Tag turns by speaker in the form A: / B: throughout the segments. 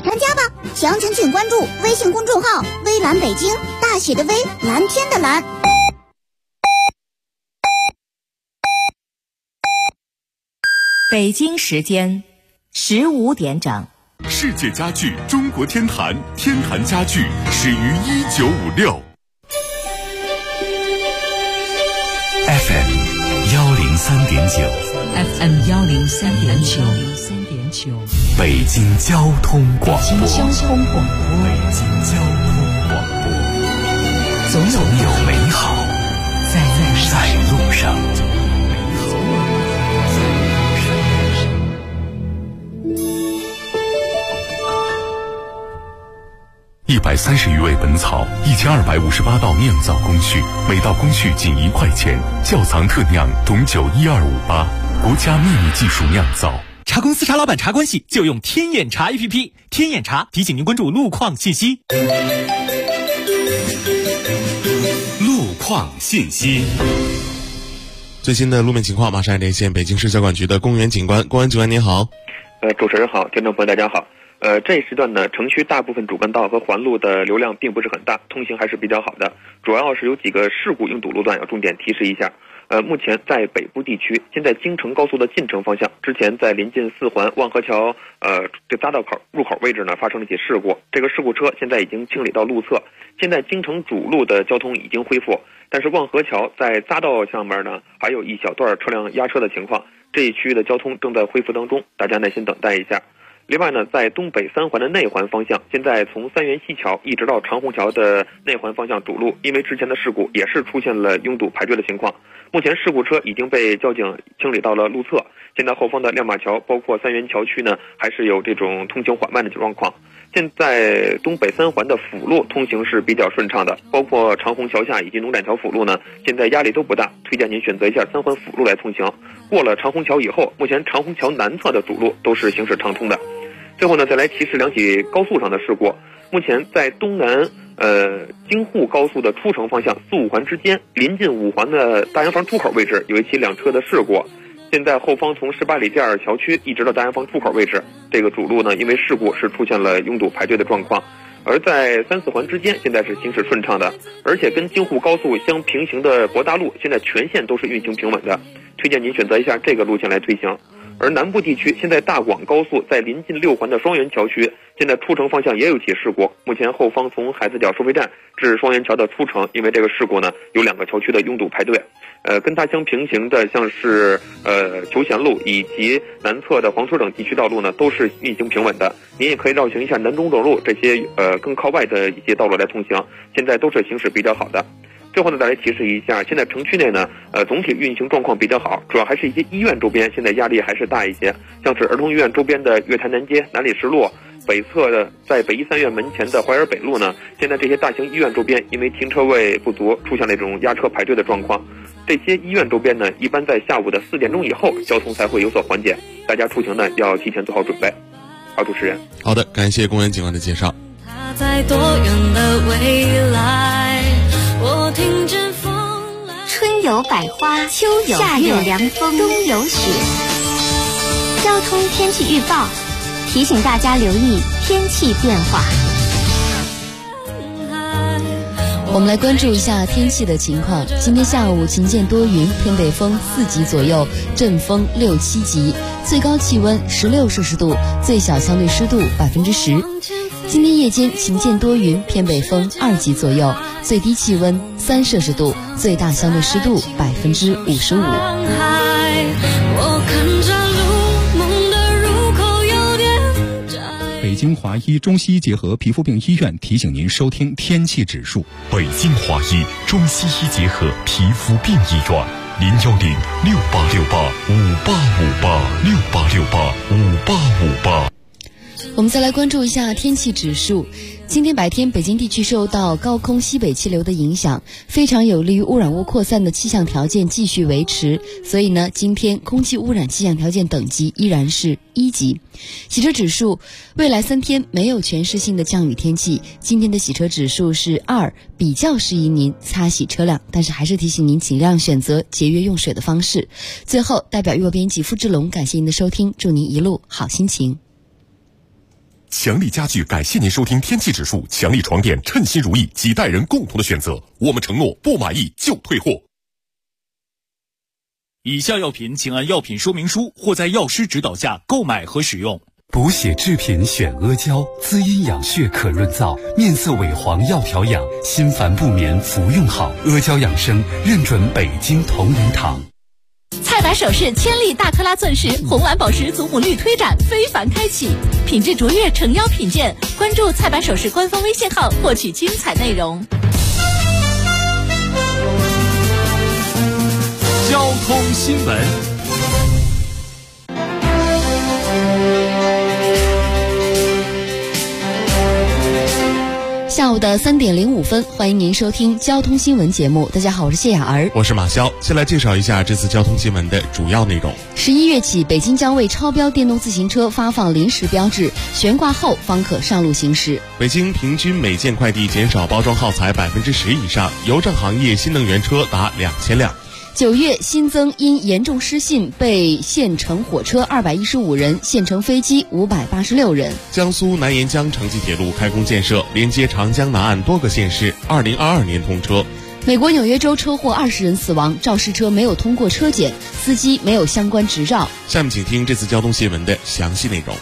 A: 参加吧！详情请关注微信公众号“微蓝北京”，大写的微，蓝天的蓝。
B: 北京时间15点整。
C: 世界家具中国天坛，天坛家具始于1956。FM 103.9，FM
B: 103.9，
C: 北京交通广播，
B: 北京交通广播，总有美好在路上。
C: 130余味本草，1258道酿造工序，每道工序仅1块钱。窖藏特酿董酒12588，国家秘密技术酿造。
D: 茶公司茶老板茶关系就用天眼茶 APP， 天眼茶提醒您关注路况信息。
C: 路况信息。
E: 最新的路面情况，马上连线北京市交管局的公园警官。公安警官您好。
F: 主持人好，听众朋友大家好。这一时段呢，城区大部分主干道和环路的流量并不是很大，通行还是比较好的。主要是有几个事故拥堵路段要重点提示一下。目前在北部地区，现在京承高速的进城方向，之前在临近4环望河桥这匝道口入口位置呢发生了一起事故，这个事故车现在已经清理到路侧，现在京承主路的交通已经恢复，但是望河桥在匝道上面呢还有一小段车辆压车的情况，这一区域的交通正在恢复当中，大家耐心等待一下。另外呢，在东北3环的内环方向，现在从三元西桥一直到长虹桥的内环方向主路，因为之前的事故也是出现了拥堵排队的情况。目前事故车已经被交警清理到了路侧，现在后方的亮马桥包括三元桥区呢，还是有这种通行缓慢的状况。现在东北3环的辅路通行是比较顺畅的，包括长虹桥下以及农展桥辅路呢，现在压力都不大，推荐您选择一下3环辅路来通行。过了长虹桥以后，目前长虹桥南侧的主路都是行驶畅通的。最后呢，再来提示2起高速上的事故。目前在东南京沪高速的出城方向4、5环之间，临近5环的大洋房出口位置有一起2车的事故。现在后方从18里店桥区一直到大洋房出口位置，这个主路呢因为事故是出现了拥堵排队的状况。而在3、4环之间现在是行驶顺畅的，而且跟京沪高速相平行的博大路现在全线都是运行平稳的，推荐您选择一下这个路线来推行。而南部地区现在大广高速在临近6环的双元桥区，现在出城方向也有起事故，目前后方从海子角收费站至双元桥的出城，因为这个事故呢有2个桥区的拥堵排队。跟它相平行的像是求贤路以及南侧的黄村等地区道路呢都是运行平稳的，您也可以绕行一下南中轴路这些更靠外的一些道路来通行，现在都是行驶比较好的。最后呢，再来提示一下，现在城区内呢，总体运行状况比较好，主要还是一些医院周边，现在压力还是大一些，像是儿童医院周边的月坛南街、南礼士路，北侧的在北医3院门前的淮尔北路呢，现在这些大型医院周边因为停车位不足，出现了这种压车排队的状况。这些医院周边呢，一般在下午的4点钟以后，交通才会有所缓解，大家出行呢要提前做好准备。好，主持人。
E: 好的，感谢公安警官的介绍。
G: 他在多远的未来，我听见风来。
A: 春有百花，秋有夏有凉风，冬有雪。交通天气预报提醒大家留意天气变化。
H: 我们来关注一下天气的情况。今天下午晴间多云，偏北风4级左右，阵风6、7级，最高气温16摄氏度，最小相对湿度10%。今天夜间晴间多云，偏北风2级左右，最低气温3摄氏度，最大相对湿度55%。
I: 北京华医中西医结合皮肤病医院提醒您收听天气指数。
C: 北京华医中西医结合皮肤病医院，0106868586858
H: 我们再来关注一下天气指数。今天白天，北京地区受到高空西北气流的影响，非常有利于污染物扩散的气象条件继续维持，所以呢，今天空气污染气象条件等级依然是1级。洗车指数，未来3天没有全市性的降雨天气，今天的洗车指数是2，比较适宜您擦洗车辆，但是还是提醒您尽量选择节约用水的方式。最后，代表阅播编辑付志龙感谢您的收听，祝您一路好心情。
J: 强力家具感谢您收听天气指数，强力床垫称心如意，几代人共同的选择。我们承诺不满意就退货。
D: 以下药品请按药品说明书或在药师指导下购买和使用。
B: 补血制品选阿胶，滋阴养血可润燥，面色萎黄要调养，心烦不眠服用好。阿胶养生认准北京同仁堂。
K: 菜百首饰千粒大克拉钻石红蓝宝石祖母绿推展非凡开启，品质卓越诚邀品鉴。关注菜百首饰官方微信号获取精彩内容。
D: 交通新闻。
H: 下午的3点05分，欢迎您收听交通新闻节目。大家好，我是谢雅儿，
E: 我是马潇。先来介绍一下这次交通新闻的主要内容。
H: 11月起，北京将为超标电动自行车发放临时标志，悬挂后方可上路行驶。
E: 北京平均每件快递减少包装耗材10%以上，邮政行业新能源车达2000辆。
H: 9月新增因严重失信被限乘火车215人，限乘飞机586人。
E: 江苏南沿江城际铁路开工建设，连接长江南岸多个县市，2022年通车。
H: 美国纽约州车祸20人死亡，肇事车没有通过车检，司机没有相关执照。
E: 下面请听这次交通新闻的详细内容。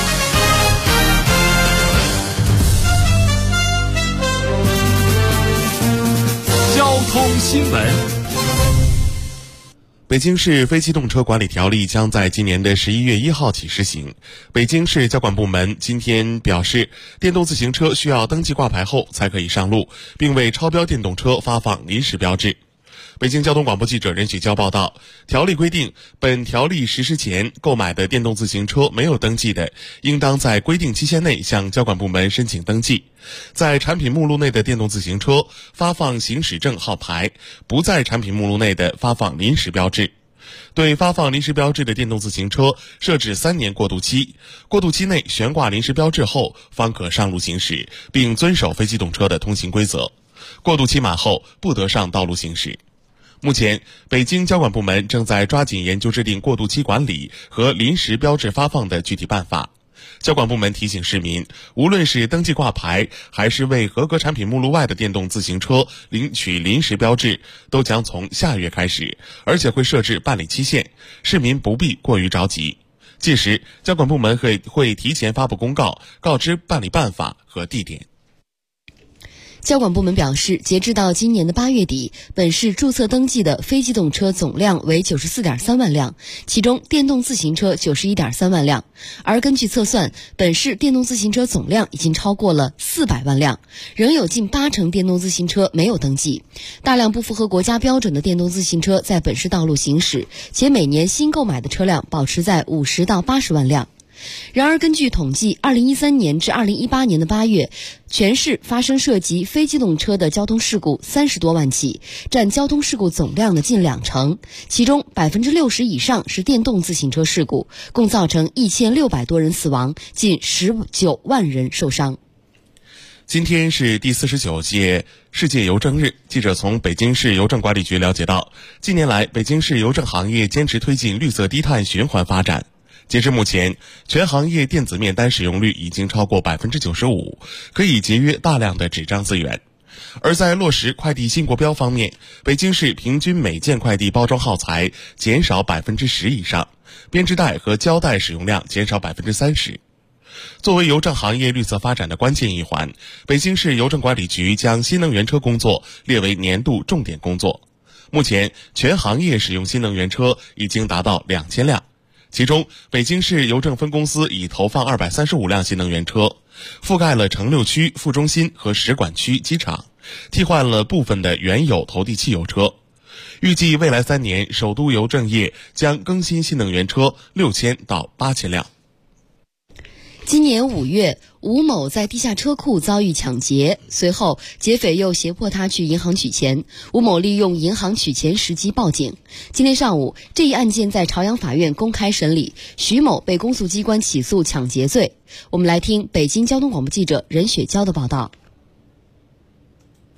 D: 交通新闻。
E: 北京市非机动车管理条例将在今年的11月1号起施行。北京市交管部门今天表示，电动自行车需要登记挂牌后才可以上路，并为超标电动车发放临时标志。北京交通广播记者任雪娇报道，条例规定，本条例实施前购买的电动自行车没有登记的，应当在规定期限内向交管部门申请登记。在产品目录内的电动自行车发放行驶证号牌，不在产品目录内的发放临时标志。对发放临时标志的电动自行车设置3年过渡期，过渡期内悬挂临时标志后方可上路行驶，并遵守非机动车的通行规则。过渡期满后不得上道路行驶。目前，北京交管部门正在抓紧研究制定过渡期管理和临时标志发放的具体办法。交管部门提醒市民，无论是登记挂牌，还是为合格产品目录外的电动自行车领取临时标志，都将从下月开始，而且会设置办理期限，市民不必过于着急。届时，交管部门会提前发布公告，告知办理办法和地点。
H: 交管部门表示，截至到今年的8月底，本市注册登记的非机动车总量为94.3万辆，其中电动自行车91.3万辆。而根据测算，本市电动自行车总量已经超过了400万辆，仍有近80%电动自行车没有登记。大量不符合国家标准的电动自行车在本市道路行驶，且每年新购买的车辆保持在50到80万辆。然而，根据统计，2013年至2018年的8月，全市发生涉及非机动车的交通事故30多万起，占交通事故总量的近20%，其中60%以上是电动自行车事故，共造成1600多人死亡，近19万人受伤。
E: 今天是第49届世界邮政日。记者从北京市邮政管理局了解到，近年来北京市邮政行业坚持推进绿色低碳循环发展。截至目前，全行业电子面单使用率已经超过95%，可以节约大量的纸张资源。而在落实快递新国标方面，北京市平均每件快递包装耗材减少10%以上，编织袋和胶带使用量减少30%。作为邮政行业绿色发展的关键一环，北京市邮政管理局将新能源车工作列为年度重点工作。目前，全行业使用新能源车已经达到2000辆。其中，北京市邮政分公司已投放235辆新能源车，覆盖了城六区、副中心和使馆区机场，替换了部分的原有投递汽油车。预计未来3年，首都邮政业将更新新能源车6000到8000辆。
H: 今年5月，吴某在地下车库遭遇抢劫，随后劫匪又胁迫他去银行取钱。吴某利用银行取钱时机报警。今天上午，这一案件在朝阳法院公开审理，徐某被公诉机关起诉抢劫罪。我们来听北京交通广播记者任雪娇的报道。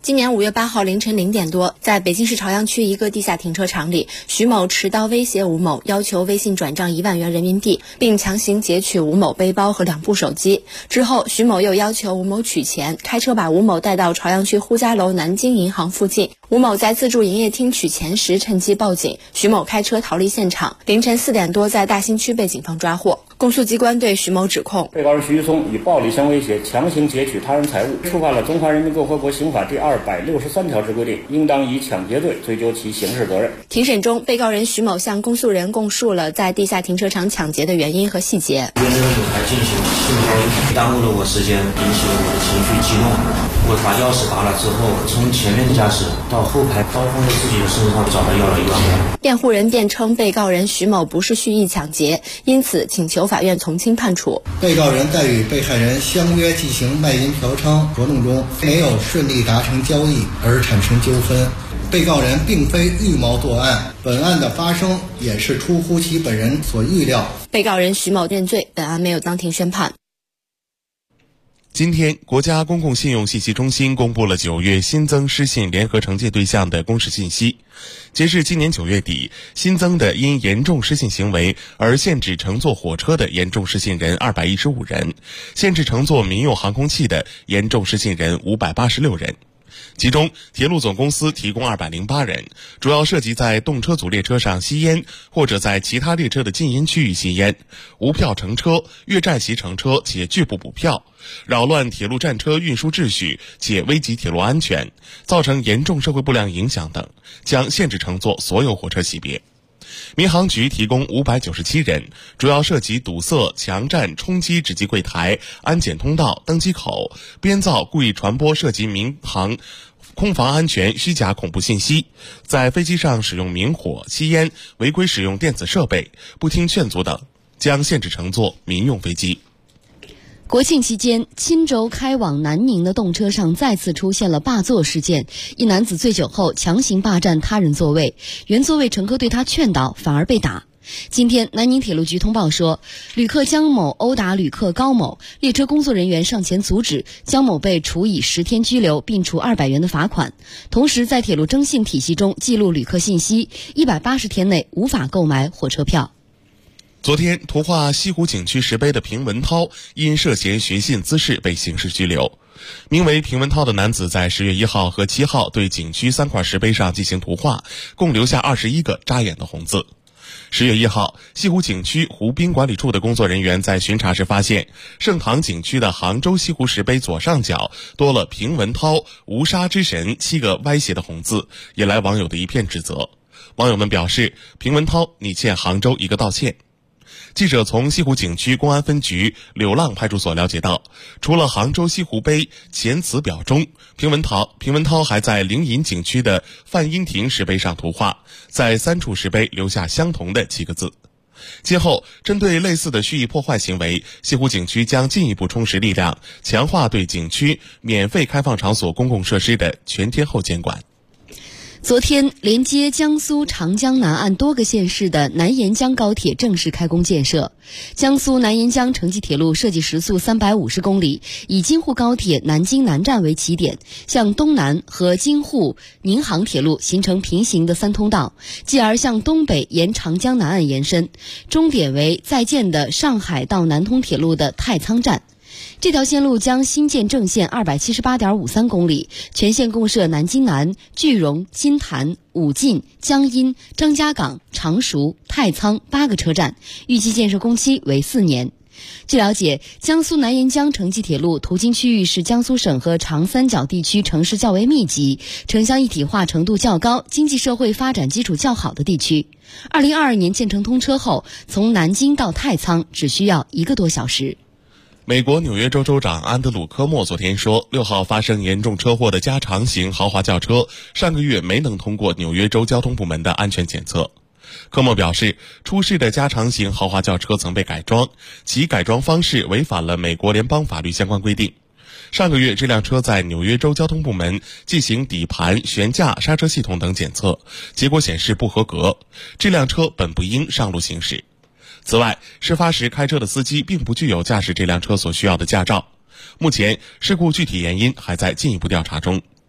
L: 今年5月8号凌晨0点多，在北京市朝阳区一个地下停车场里，徐某持刀威胁吴某，要求微信转账1万元人民币，并强行劫取吴某背包和2部手机。之后，徐某又要求吴某取钱，开车把吴某带到朝阳区呼家楼南京银行附近。吴某在自助营业厅取钱时趁机报警，徐某开车逃离现场。凌晨4点多，在大兴区被警方抓获。公诉机关对徐某指控：
M: 被告人徐玉松以暴力相威胁、强行劫取他人财物，触犯了《中华人民共和国刑法》第263条之规定，应当以抢劫罪追究其刑事责任。
L: 庭审中，被告人徐某向公诉人供述了在地下停车场抢劫的原因和细节。
N: 原有还进行性交易，耽误了我时间，引起了我的情绪激动。我把钥匙拔了之后，从前面的驾驶到后排，刀锋在自己的身上找了要了1万元。
L: 辩护人辩称，被告人徐某不是蓄意抢劫，因此请求法院从轻判处。
O: 被告人在与被害人相约进行卖淫嫖娼活动中，没有顺利达成交易而产生纠纷。被告人并非预谋作案，本案的发生也是出乎其本人所预料。
L: 被告人徐某认罪，本案没有当庭宣判。
E: 今天，国家公共信用信息中心公布了9月新增失信联合惩戒对象的公示信息。截至今年9月底，新增的因严重失信行为而限制乘坐火车的严重失信人215人，限制乘坐民用航空器的严重失信人586人。其中，铁路总公司提供208人，主要涉及在动车组列车上吸烟，或者在其他列车的禁烟区域吸烟、无票乘车、越站席乘车且拒不补票、扰乱铁路站车运输秩序且危及铁路安全，造成严重社会不良影响等，将限制乘坐所有火车级别。民航局提供597人，主要涉及堵塞、强占、冲击值机柜台、安检通道、登机口，编造、故意传播涉及民航空防安全虚假恐怖信息，在飞机上使用明火、吸烟、违规使用电子设备、不听劝阻等，将限制乘坐民用飞机。
H: 国庆期间，钦州开往南宁的动车上再次出现了霸座事件。一男子醉酒后强行霸占他人座位，原座位乘客对他劝导，反而被打。今天，南宁铁路局通报说，旅客江某殴打旅客高某，列车工作人员上前阻止，江某被处以10天拘留，并处200元的罚款。同时，在铁路征信体系中记录旅客信息，180天内无法购买火车票。
E: 昨天，图画西湖景区石碑的平文涛因涉嫌寻衅滋事被刑事拘留。名为平文涛的男子在10月1号和7号对景区3块石碑上进行图画，共留下21个扎眼的红字。10月1号，西湖景区湖滨管理处的工作人员在巡查时发现，盛唐景区的杭州西湖石碑左上角多了平文涛无杀之神7个歪斜的红字，引来网友的一片指责。网友们表示，平文涛，你欠杭州一个道歉。记者从西湖景区公安分局柳浪派出所了解到，除了杭州西湖碑前词表中，平文涛还在灵隐景区的范英亭石碑上图画，在3处石碑留下相同的7个字。今后，针对类似的蓄意破坏行为，西湖景区将进一步充实力量，强化对景区免费开放场所公共设施的全天候监管。
H: 昨天，连接江苏长江南岸多个县市的南沿江高铁正式开工建设。江苏南沿江城际铁路设计时速350公里，以京沪高铁南京南站为起点，向东南和京沪宁杭铁路形成平行的3通道，继而向东北沿长江南岸延伸，终点为在建的上海到南通铁路的太仓站。这条线路将新建正线278.53公里，全线共设南京南、句容、金坛、武进、江阴、张家港、常熟、太仓8个车站，预计建设工期为4年。据了解，江苏南沿江城际铁路途经区域是江苏省和长三角地区城市较为密集、城乡一体化程度较高、经济社会发展基础较好的地区。2022年建成通车后，从南京到太仓只需要1个多小时。
E: 美国纽约州州长安德鲁·科莫昨天说，6号发生严重车祸的加长型豪华轿车上个月没能通过纽约州交通部门的安全检测。科莫表示，出事的加长型豪华轿车曾被改装，其改装方式违反了美国联邦法律相关规定。上个月，这辆车在纽约州交通部门进行底盘、悬架、刹车系统等检测，结果显示不合格，这辆车本不应上路行驶。此外，事发时开车的司机并不具有驾驶这辆车所需要的驾照。目前，事故具体原因还在进一步调查中。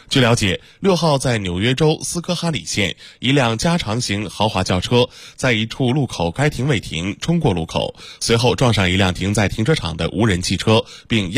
E: 据了解，6号在纽约州斯科哈里县，一辆加长型豪华轿车在一处路口该停未停，冲过路口，随后撞上一辆停在停车场的无人汽车，并